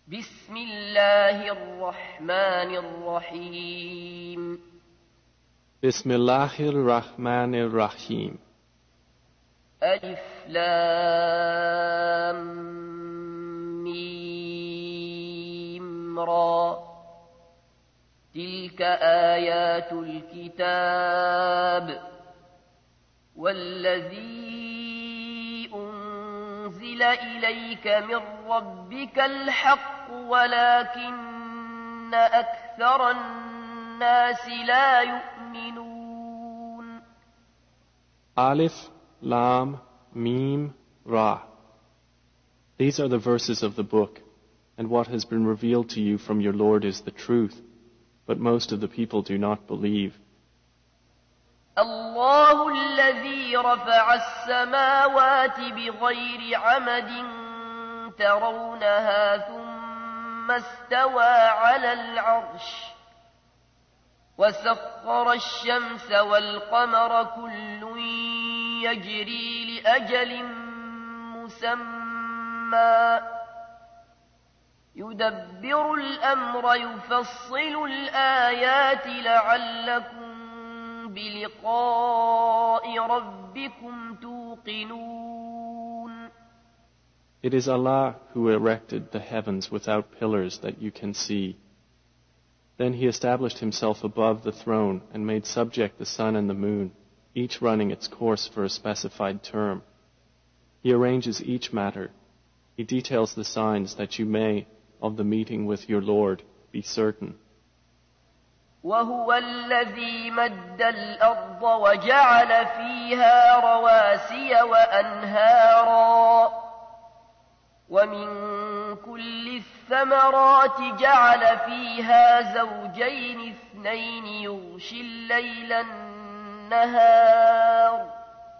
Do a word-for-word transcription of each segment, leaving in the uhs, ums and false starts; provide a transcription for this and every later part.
بسم الله الرحمن الرحيم بسم الله الرحمن الرحيم ألف لام ميم را تلك آيات الكتاب والذي أنزل إليك من ربك الحق ولكن أكثر الناس لا يؤمنون. Alif, Lam, Mim, Ra. These are the verses of the book, and what has been revealed to you from your Lord is the truth, but most of the people do not believe. الله الذي رفع السماوات بغير عمد ترونها ثم استوى على العرش وسخر الشمس والقمر كل يجري لأجل مسمى يدبر الأمر يفصل الآيات لعلكم بلقاء ربكم توقنون. It is Allah who erected the heavens without pillars that you can see. Then He established Himself above the throne and made subject the sun and the moon, each running its course for a specified term. He arranges each matter. He details the signs that you may, of the meeting with your Lord, be certain. وهو الذي مد الأرض وجعل فيها رواسي وأنهارا ومن كل الثمرات جعل فيها زوجين اثنين يغشي الليل النهار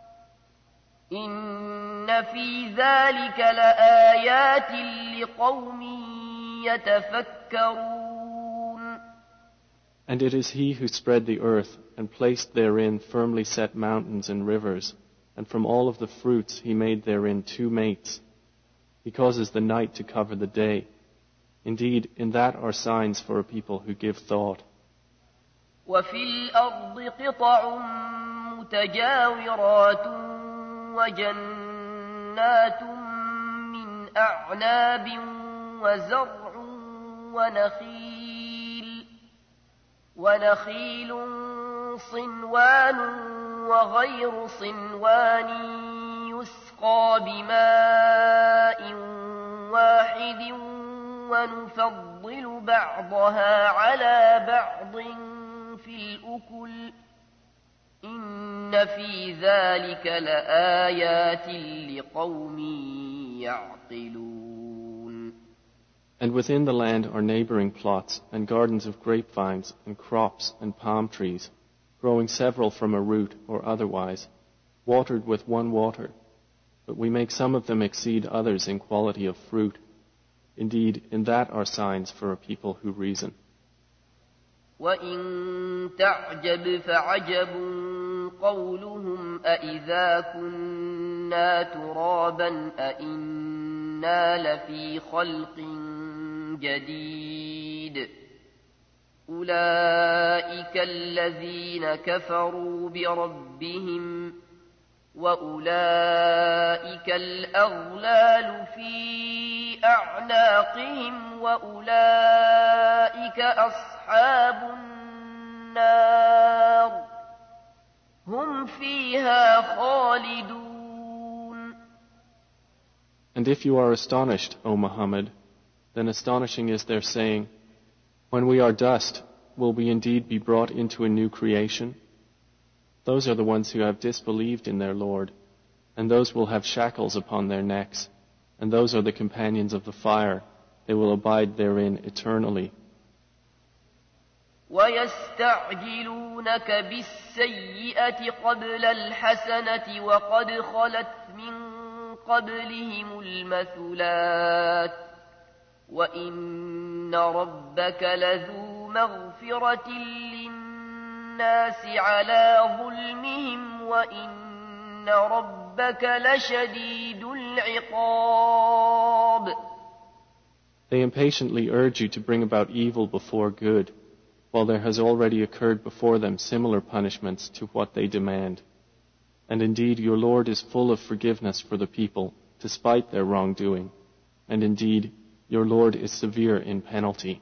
إن في ذلك لآيات لقوم يتفكرون. And it is He who spread the earth and placed therein firmly set mountains and rivers, and from all of the fruits He made therein two mates. He causes the night to cover the day. Indeed, in that are signs for a people who give thought. وفي الأرض قطع متجاورات وجنات من أعناب وزرع ونخيل ونخيل صنوان وغير صنوان يسقى بماء واحد ونفضل بعضها على بعض في الأكل إن في ذلك لآيات لقوم يعقلون. And within the land are neighboring plots and gardens of grapevines and crops and palm trees, growing several from a root or otherwise, watered with one water. But we make some of them exceed others in quality of fruit. Indeed, in that are signs for a people who reason. وَإِن تَعْجَبْ فَعَجَبٌ قَوْلُهُمْ أَإِذَا كُنَّا تُرَابًا أَإِنَّا لَفِي خَلْقٍ جديد أولئك الذين كفروا بربهم وأولئك الأغلال في أعناقهم وأولئك أصحاب النار هم فيها خالدون. And if you are astonished, O Muhammad, then astonishing is their saying, when we are dust, will we indeed be brought into a new creation? Those are the ones who have disbelieved in their Lord, and those will have shackles upon their necks, and those are the companions of the fire, they will abide therein eternally. وَيَسْتَعْجِلُونَكَ بِالسَّيِّئَةِ قَبْلَ الْحَسَنَةِ وَقَدْ خَلَتْ مِنْ قَبْلِهِمُ الْمَثُلَاتُ وَإِنَّ رَبَّكَ لَذُو مَغْفِرَةٍ لِلنَّاسِ عَلَى ظُلْمِهِمْ وَإِنَّ رَبَّكَ لَشَدِيدُ الْعِقَابِ. They impatiently urge you to bring about evil before good, while there has already occurred before them similar punishments to what they demand. And indeed your Lord is full of forgiveness for the people, despite their wrongdoing. And indeed your Lord is severe in penalty.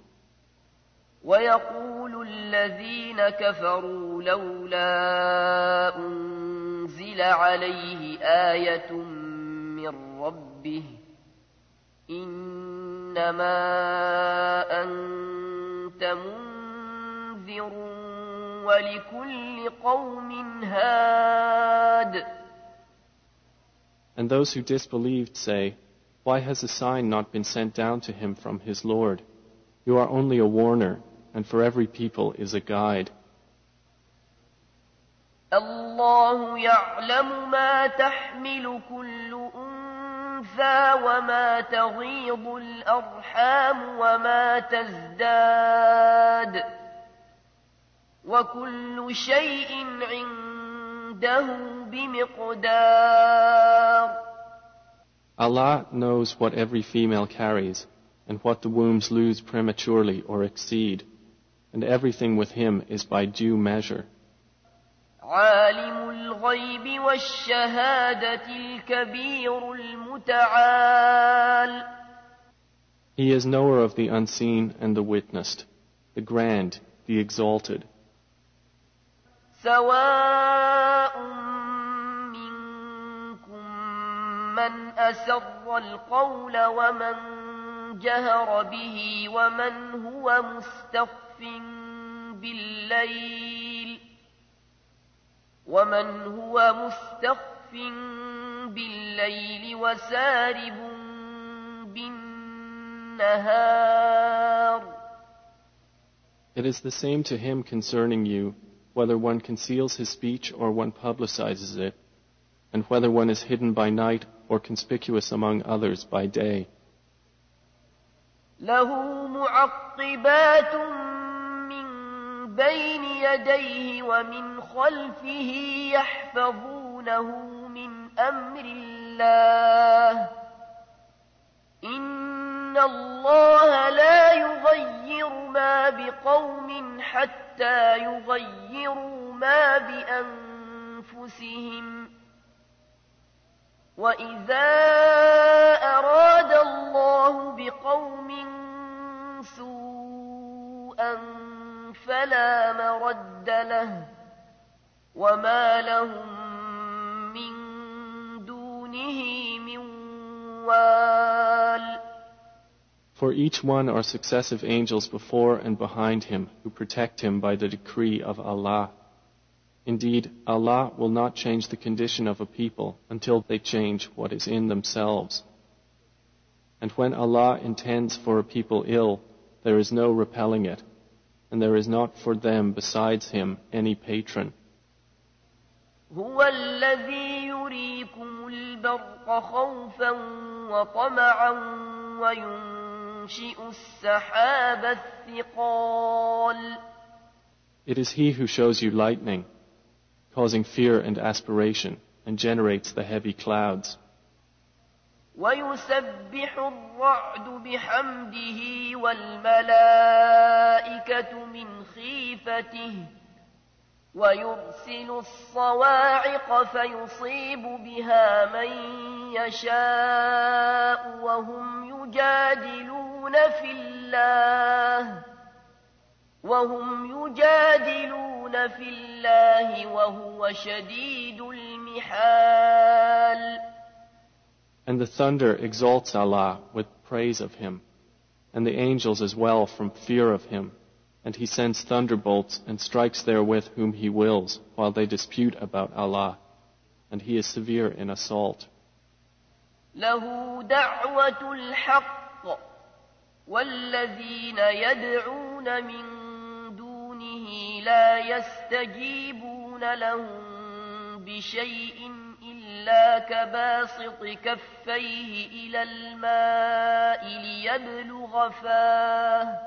ويقول الذين كفروا لولا أنزل عليه آية من ربه إنما أنت منذر ولكل قوم هاد. And those who disbelieved say, why has a sign not been sent down to him from his Lord? You are only a warner, and for every people is a guide. الله يعلم ما تحمل كل أنثى وما تغيض الأرحام وما تزداد وكل شيء عنده بمقدار. Allah knows what every female carries, and what the wombs lose prematurely or exceed, and everything with him is by due measure. عالم الغيب والشهادة الكبير المتعال. He is knower of the unseen and the witnessed, the grand, the exalted. سواء منكم من أسر القول ومن جهر به ومن هو مستخف بالليل ومن هو مستخف بالليل وسارب بالنهار. It is the same to him concerning you, whether one conceals his speech or one publicizes it, and whether one is hidden by night or conspicuous among others by day. له معقبات من بين يديه ومن خلفه يحفظونه من أمر الله إن الله لا يغير ما بقوم حتى يغيروا ما بأنفسهم وإذا أراد الله بقوم سوءا فلا مرد له وما لهم من دونه من وال. For each one are successive angels before and behind him who protect him by the decree of Allah. Indeed, Allah will not change the condition of a people until they change what is in themselves. And when Allah intends for a people ill, there is no repelling it, and there is not for them besides Him any patron. هو الذي يريكم البرق خوفا وطمعا وينشئ السحاب الثقال. It is He who shows you lightning, causing fear and aspiration, and generates the heavy clouds. ويسبح الرعد بحمده والملائكة من خيفته ويرسل الصواعق فيصيب بها من يشاء وهم يجادلون في الله وهم يجادلون في الله وهو شديد المحال. And the thunder exalts Allah with praise of Him, and the angels as well from fear of Him, and He sends thunderbolts and strikes therewith whom He wills, while they dispute about Allah, and He is severe in assault. له دعوة الحق والذين يدعون من دونه لا يستجيبون لهم بشيء إلا كباسط كفيه إلى الماء ليبلغ فاه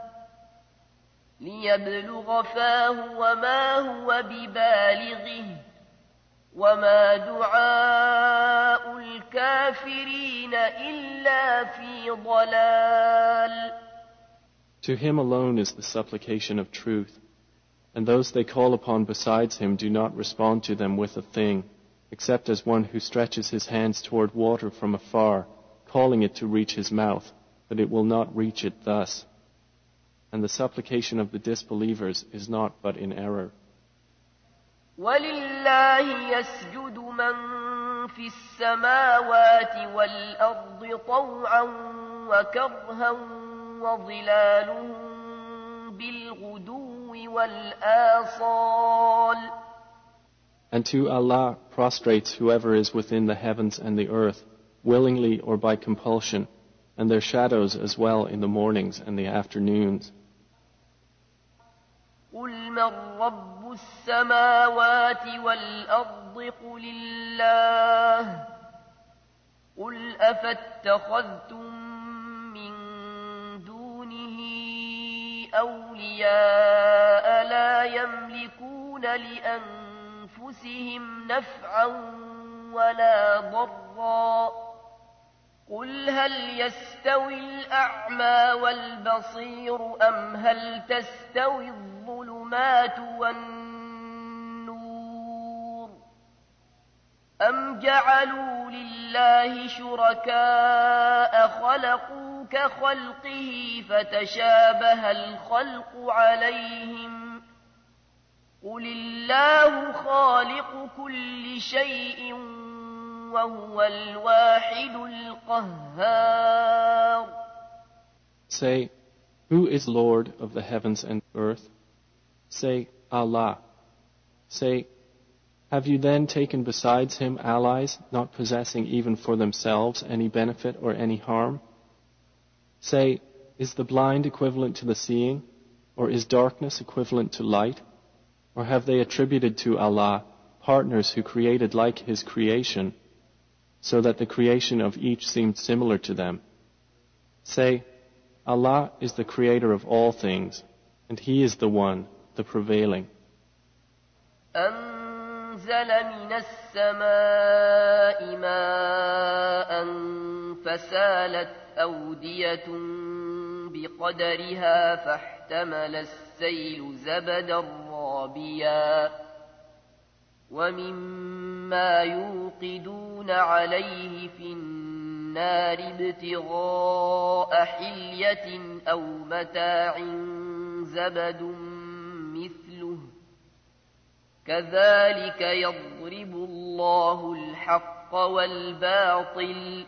ليبلغ فاه وما هو ببالغه وما دعاء الكافرين إلا في ضلال. To him alone is the supplication of truth, and those they call upon besides him do not respond to them with a thing, except as one who stretches his hands toward water from afar, calling it to reach his mouth, but it will not reach it thus. And the supplication of the disbelievers is not but in error. وَلِلَّهِ يَسْجُدُ مَن فِي السَّمَاوَاتِ وَالْأَرْضِ طَوْعًا وَكَرْهًا وَظِلَالُهُم بِالْغُدُوِّ وَالْآصَالِ. And to Allah prostrates whoever is within the heavens and the earth, willingly or by compulsion, and their shadows as well in the mornings and the afternoons. قُلْ مَن رَّبُّ السَّمَاوَاتِ وَالْأَرْضِ قُلِ اللَّهُ قُلْ أَفَاتَّخَذْتُم مِّن دُونِهِ أَوْلِيَاءَ لَا يَمْلِكُونَ لِأَنفُسِهِمْ نَفْعًا وَلَا ضَرًّا قُلْ هَلْ يَسْتَوِي الْأَعْمَى وَالْبَصِيرُ أَمْ هَلْ تَسْتَوِي الظُّلُمَاتُ وَالنُّورُ أَمْ جَعَلُوا لِلَّهِ شُرَكَاءَ خَلَقُوا كَخَلْقِهِ فَتَشَابَهَ الْخَلْقُ عَلَيْهِمْ قُلِ اللَّهُ خَالِقُ كُلِّ شَيْءٍ وَهُوَ الْوَاحِدُ الْقَهَّارُ. Say, who is Lord of the heavens and earth? Say, Allah. Say, have you then taken besides him allies, not possessing even for themselves any benefit or any harm? Say, is the blind equivalent to the seeing, or is darkness equivalent to light? Or have they attributed to Allah partners who created like his creation, so that the creation of each seemed similar to them? Say, Allah is the creator of all things, and he is the one, the prevailing. أنزل من السماء ماء فسالت أودية بقدرها فاحتمل السيل زبدا رابيا ومما يوقدون عليه في النار ابتغاء حلية أو متاع زبد مثله كذلك يضرب الله الحق والباطل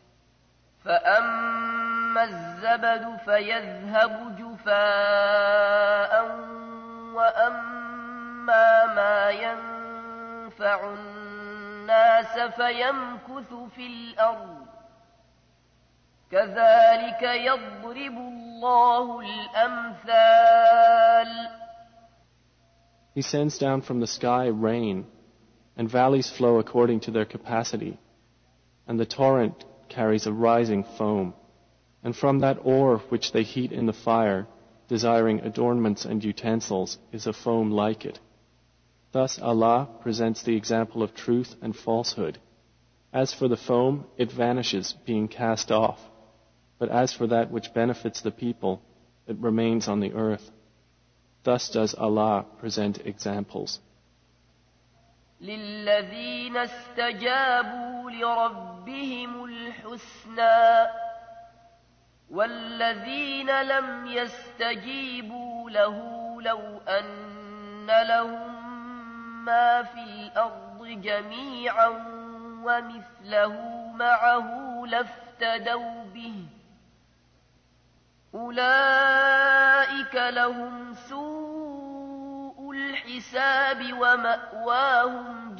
فأما الزبد فيذهب جفاء وأما ما ينفع الناس فيمكث في الأرض كذلك يضرب الله الأمثال. He sends down from the sky rain, and valleys flow according to their capacity, and the torrent carries a rising foam, and from that ore which they heat in the fire, desiring adornments and utensils, is a foam like it. Thus Allah presents the example of truth and falsehood. As for the foam, it vanishes, being cast off, but as for that which benefits the people, it remains on the earth. Thus does Allah present examples. لِلَّذِينَ اسْتَجَابُوا لِرَبِّهِمُ الْحُسْنَى وَالَّذِينَ لَمْ يَسْتَجِيبُوا لَهُ لَوْ أَنَّ لَهُم مَّا فِي الْأَرْضِ جَمِيعًا وَمِثْلَهُ مَعَهُ لَافْتَدَوْا بِهِ أولئك لهم سوء الحساب ومأواهم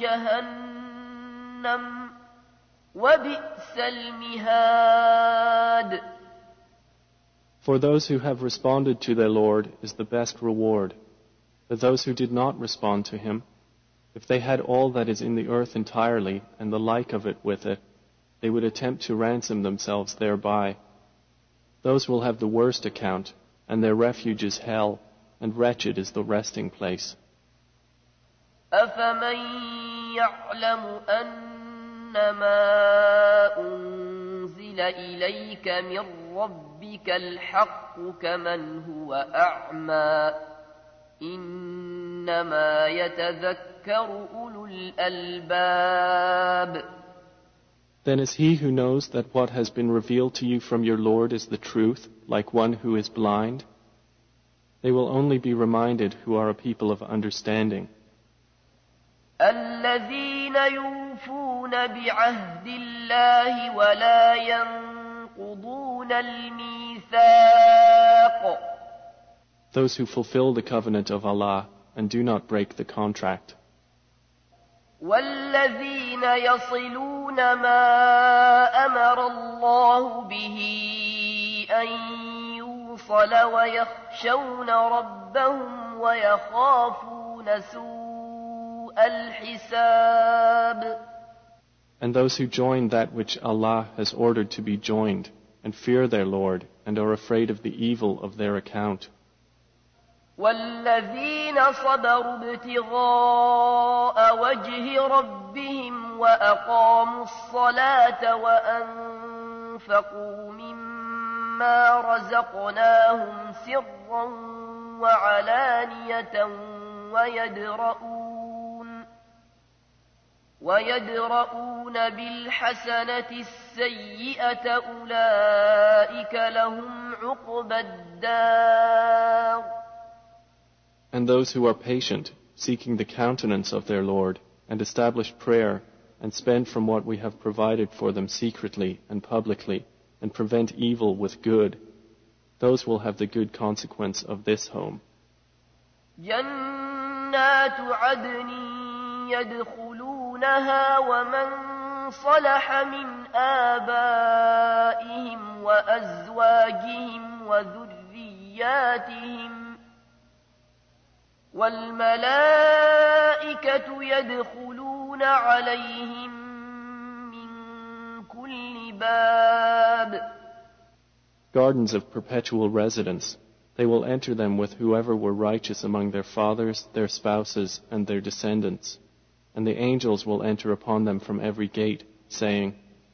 جهنم وبئس المهاد. For those who have responded to their Lord is the best reward. But those who did not respond to him, if they had all that is in the earth entirely and the like of it with it, they would attempt to ransom themselves thereby. Those will have the worst account, and their refuge is hell, and wretched is the resting place. أَفَمَن يعلم أنما أنزل إليك من ربك الحق كمن هو أعمى إنما يتذكر أولو الألباب. Then is he who knows that what has been revealed to you from your Lord is the truth, like one who is blind? They will only be reminded who are a people of understanding. الذين يوفون بعهد الله ولا ينقضون الميثاق. Those who fulfill the covenant of Allah and do not break the contract. والذين يصلون ما أمر الله به أن يوصل ويخشون ربهم ويخافون سوء الحساب. And those who join that which Allah has ordered to be joined and fear their Lord and are afraid of the evil of their account. والذين صبروا ابتغاء وجه ربهم وأقاموا الصلاة وأنفقوا مما رزقناهم سرا وعلانية ويدرؤون ويدرؤون بالحسنة السيئة أولئك لهم عقبى الدار. And those who are patient, seeking the countenance of their Lord, and establish prayer, and spend from what we have provided for them secretly and publicly, and prevent evil with good, those will have the good consequence of this home. جنات عدن يدخلونها ومن صلح من آبائهم وأزواجهم وذرياتهم والملائكة يدخلون عليهم من كل باب. Gardens of perpetual residence. They will enter them with whoever were righteous among their fathers, their spouses, and their descendants. And the angels will enter upon them from every gate, saying,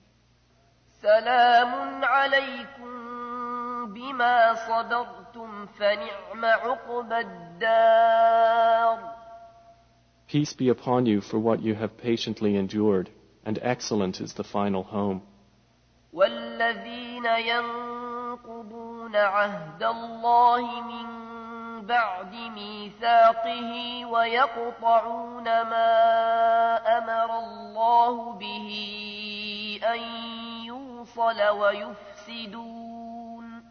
سلام عليكم بما صبرتم فنعم عقبى الدار. Peace be upon you for what you have patiently endured, and excellent is the final home. والذين ينقضون عهد الله من بعد ميثاقه ويقطعون ما أمر الله به أن يوصل ويفسدون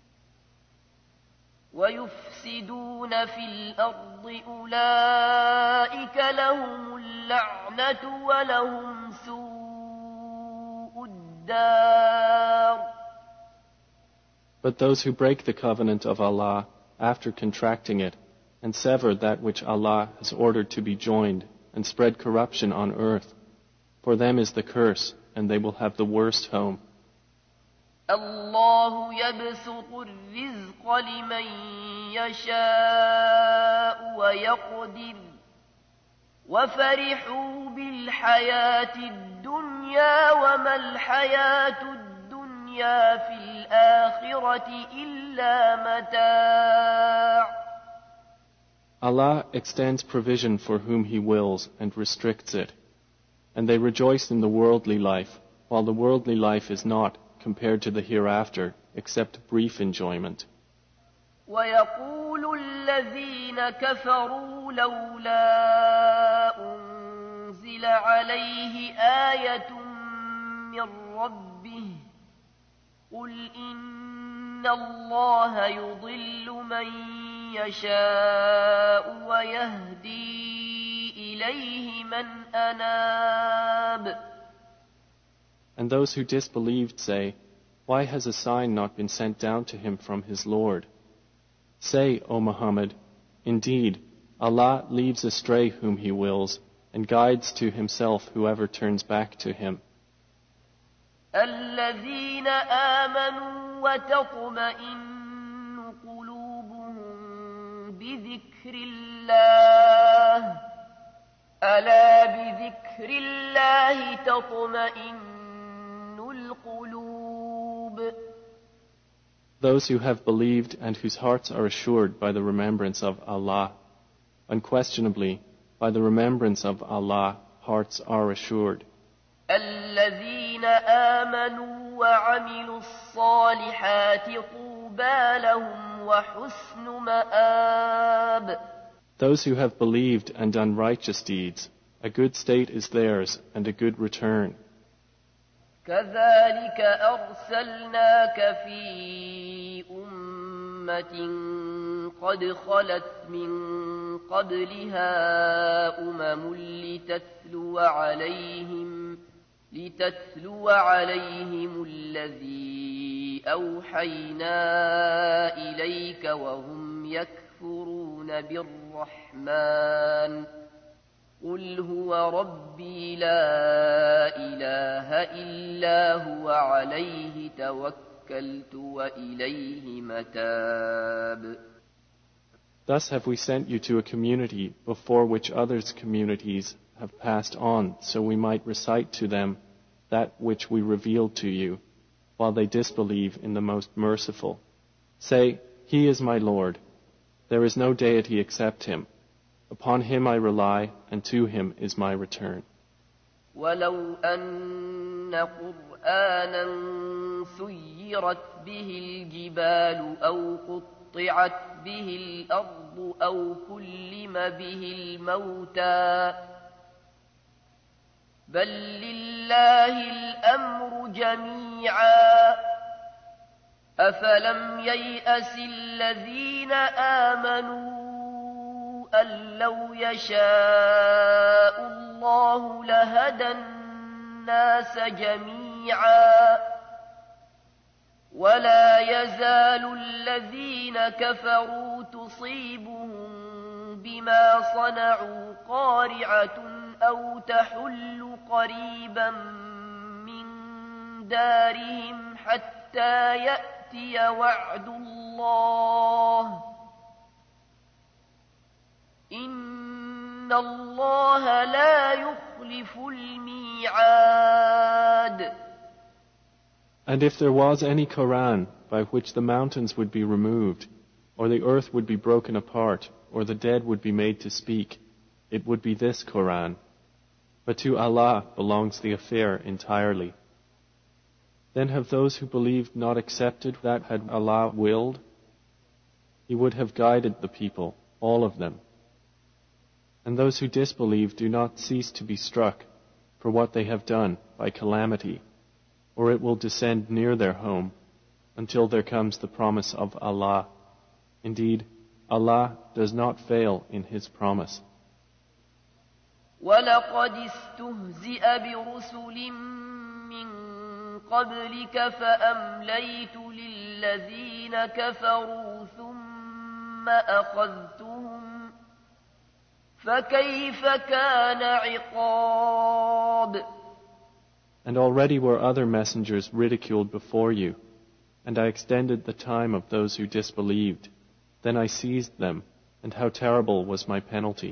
ويفسدون في الأرض أولئك لهم اللعنة ولهم سوء الدار. But those who break the covenant of Allah after contracting it and sever that which Allah has ordered to be joined and spread corruption on earth, for them is the curse and they will have the worst home. الله يبسط الرزق لمن يشاء ويقدر وفرحوا بالحياة الدنيا وما الحياة الدنيا في الآخرة إلا متاع. Allah extends provision for whom He wills and restricts it, and they rejoice in the worldly life, while the worldly life is not, compared to the hereafter, except brief enjoyment. ويقول الذين كفروا لولا أنزل عليه آية من ربه قل إن الله يضل من يشاء ويهدي إليه من أناب. And those who disbelieved say, why has a sign not been sent down to him from his Lord? Say, O Muhammad, indeed, Allah leaves astray whom He wills, and guides to Himself whoever turns back to Him. الذين آمنوا وتطمئن قلوبهم بذكر الله ألا بذكر الله تطمئن القلوب. Those who have believed and whose hearts are assured by the remembrance of Allah, unquestionably, by the remembrance of Allah, hearts are assured. الذين آمنوا وعملوا الصالحات طوبى لهم وحسن مآب. Those who have believed and done righteous deeds, a good state is theirs and a good return. كذلك أرسلناك في أمة قد خلت من قبلها أمم لتتلو عليهم لتتلو عليهم الذي أوحينا إليك وهم يكفرون بالرحمن قل هو ربي لا إله إلا هو عليه توكلت وإليه متاب. Thus have we sent you to a community before which others' communities have passed on, so we might recite to them that which we revealed to you, while they disbelieve in the most merciful. Say, He is my Lord. There is no deity except Him. Upon Him I rely, and to Him is my return. ولو أن قرآنا سيرت به الجبال أو قطعت به الأرض أو كلم به الموتى بل لله الأمر جميعا أفلم ييأس الذين آمنوا أن لو يشاء الله لهدى الناس جميعا ولا يزال الذين كفروا تصيبهم بما صنعوا قارعة أو تحل قريبا من دارهم حتى يأتي وعد الله إن الله لا يخلف الميعاد. And if there was any Quran by which the mountains would be removed, or the earth would be broken apart, or the dead would be made to speak, it would be this Quran. But to Allah belongs the affair entirely. Then have those who believed not accepted that had Allah willed? He would have guided the people, all of them. And those who disbelieve do not cease to be struck for what they have done by calamity, or it will descend near their home until there comes the promise of Allah. Indeed, Allah does not fail in His promise. وَلَقَدِ اسْتُهْزِئَ بِرُسُلٍ مِّن قَبْلِكَ فَأَمْلَيْتُ لِلَّذِينَ كَفَرُوا ثُمَّ أَخَذْتُهُمْ فَكَيْفَ كَانَ عِقَابِ. And already were other messengers ridiculed before you, and I extended the time of those who disbelieved. Then I seized them, and how terrible was my penalty.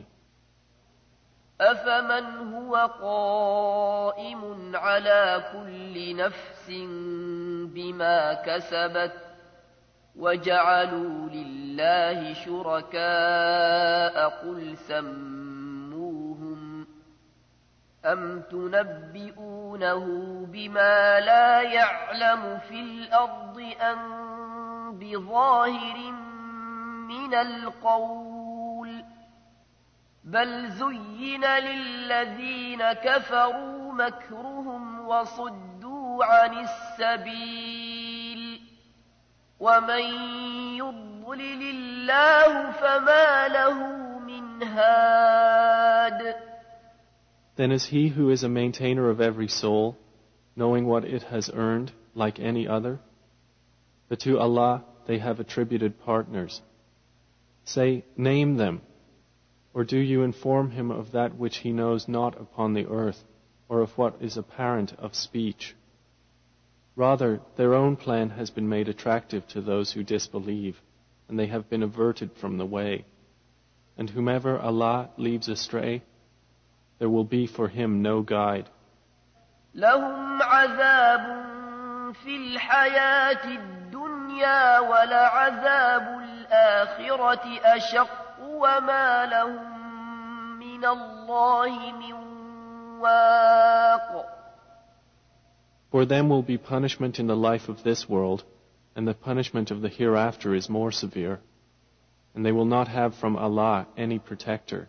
أَفَمَنْ هُوَ قَائِمٌ عَلَى كُلِّ نَفْسٍ بِمَا كَسَبَتْ وَجَعَلُوا لِلَّهِ شُرَكَاءَ قُلْ سَمُّوهُمْ أَمْ تُنَبِّئُونَهُ بِمَا لَا يَعْلَمُ فِي الْأَرْضِ أَمْ بِظَاهِرٍ مِّنَ الْقَوْلِ بل زين للذين كفروا مكرهم وصدوا عن السبيل ومن يضلل الله فما له من هاد. Then is he who is a maintainer of every soul, knowing what it has earned, like any other? But to Allah they have attributed partners. Say, name them. Or do you inform him of that which he knows not upon the earth, or of what is apparent of speech? Rather, their own plan has been made attractive to those who disbelieve, and they have been averted from the way. And whomever Allah leaves astray, there will be for him no guide. لهم عذاب في الحياة الدنيا ولعذاب الآخرة أشق وما لهم من الله من واق. For them will be punishment in the life of this world, and the punishment of the hereafter is more severe, and they will not have from Allah any protector.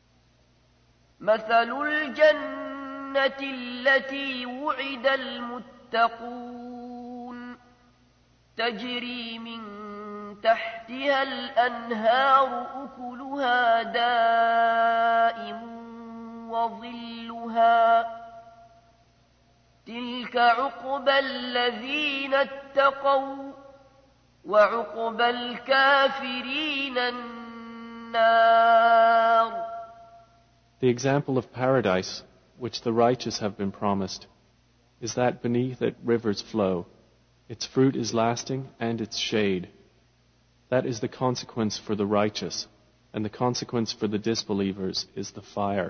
مثل الجنة التي وعد المتقون تجري من تحتها الأنهار أكلها دائم وظلها تلك عقبى الذين اتقوا وعقبى الكافرين النار. The example of paradise, which the righteous have been promised, is that beneath it rivers flow. Its fruit is lasting and its shade. That is the consequence for the righteous, and the consequence for the disbelievers is the fire.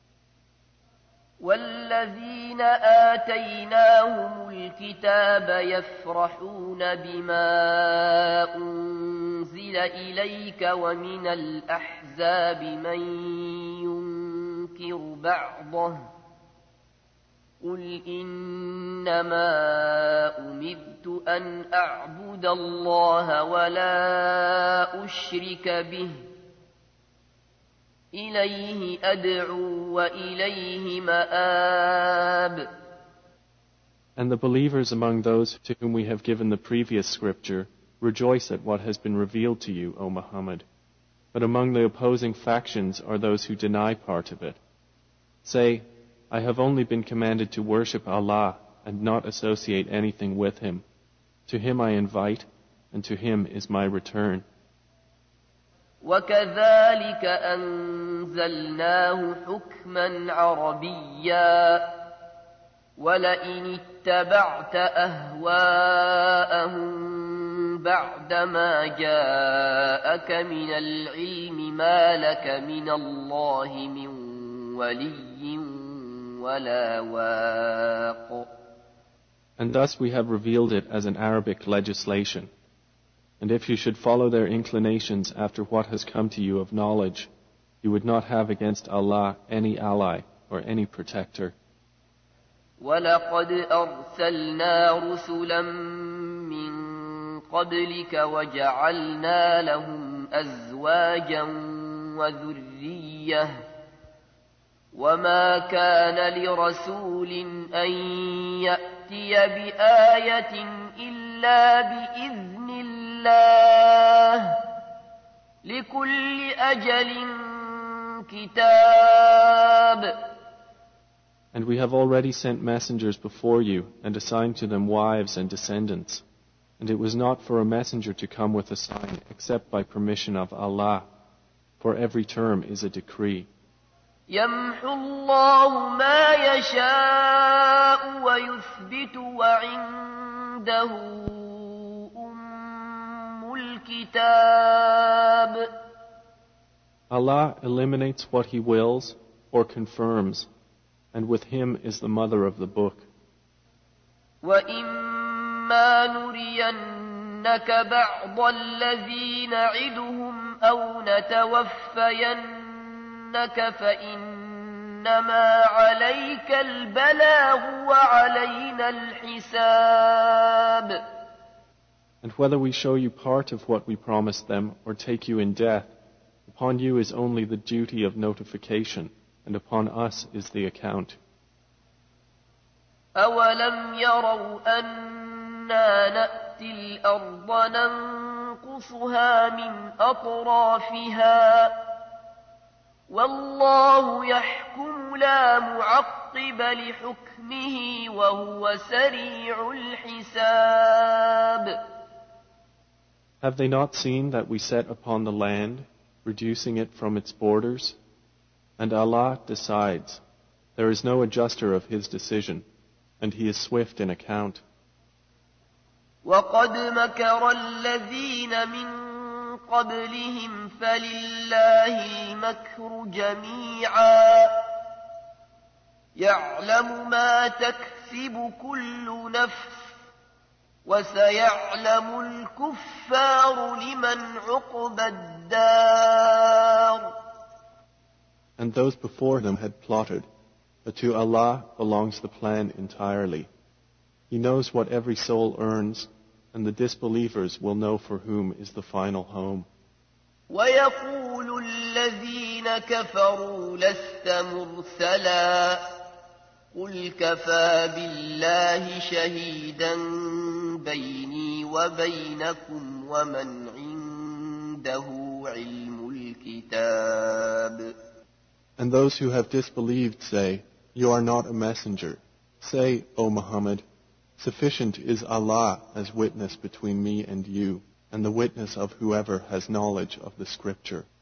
والذين آتيناهم الكتاب يفرحون بما أنزل إليك ومن الأحزاب من ينكر بعضه قل إنما أمرت أن أعبد الله ولا أشرك به إليه أدعو وإليه مآب. And the believers among those to whom we have given the previous scripture rejoice at what has been revealed to you, O Muhammad. But among the opposing factions are those who deny part of it. Say, I have only been commanded to worship Allah and not associate anything with Him. To Him I invite, and to Him is my return. وكذلك أنزلناه حكما عربيا ولئن اتبعت أهواءهم بعدما جاءك من العلم ما لك من الله من ولي ولا واق. And thus we have revealed it as an Arabic legislation. And if you should follow their inclinations after what has come to you of knowledge, you would not have against Allah any ally or any protector. وَلَقَدْ أَرْسَلْنَا رُسُلًا مِّن قَبْلِكَ وَجَعَلْنَا لَهُمْ أَزْوَاجًا وَذُرِّيَّةً وَمَا كَانَ لِرَسُولٍ أَن يَأْتِيَ بِآيَةٍ إِلَّا بِإِذْنِ الله لكل أجل كتاب. And we have already sent messengers before you and assigned to them wives and descendants. And it was not for a messenger to come with a sign except by permission of Allah, for every term is a decree. يمحو الله ما يشاء ويثبت وعنده الكتاب. Allah eliminates what He wills or confirms, and with Him is the mother of the book. وَإِمَّا نُرِيَنَّكَ بَعْضَ الَّذِي نَعِدُهُمْ أَوْ نَتَوَفَّيَنَّكَ فَإِنَّمَا عَلَيْكَ الْبَلَاغُ وَعَلَيْنَا الْحِسَابُ. And whether we show you part of what we promised them or take you in death, upon you is only the duty of notification, and upon us is the account. أَوَلَمْ يَرَوْا أَنَّا نَأْتِي الْأَرْضَ نَنقُصُهَا مِنْ أَطْرَافِهَا وَاللَّهُ يَحْكُمُ لَا مُعَقِّبَ لِحُكْمِهِ وَهُوَ سَرِيعُ الْحِسَابِ. Have they not seen that we set upon the land, reducing it from its borders? And Allah decides. There is no adjuster of His decision, and He is swift in account. وَقَدْ مَكَرَ الَّذِينَ مِن قَبْلِهِمْ فَلِلَّهِ الْمَكْرُ جَمِيعًا يعلم ما تكسب كل نفس وسيعلم الكفار لمن عقبى الدار. And those before them had plotted, but to Allah belongs the plan entirely. He knows what every soul earns, and the disbelievers will know for whom is the final home. ويقول الذين كفروا لست مرسلا قل كفى بالله شهيدا بيني وبينكم ومن عنده علم الكتاب. And those who have disbelieved say, You are not a messenger. Say, O Muhammad, sufficient is Allah as witness between me and you, and the witness of whoever has knowledge of the scripture.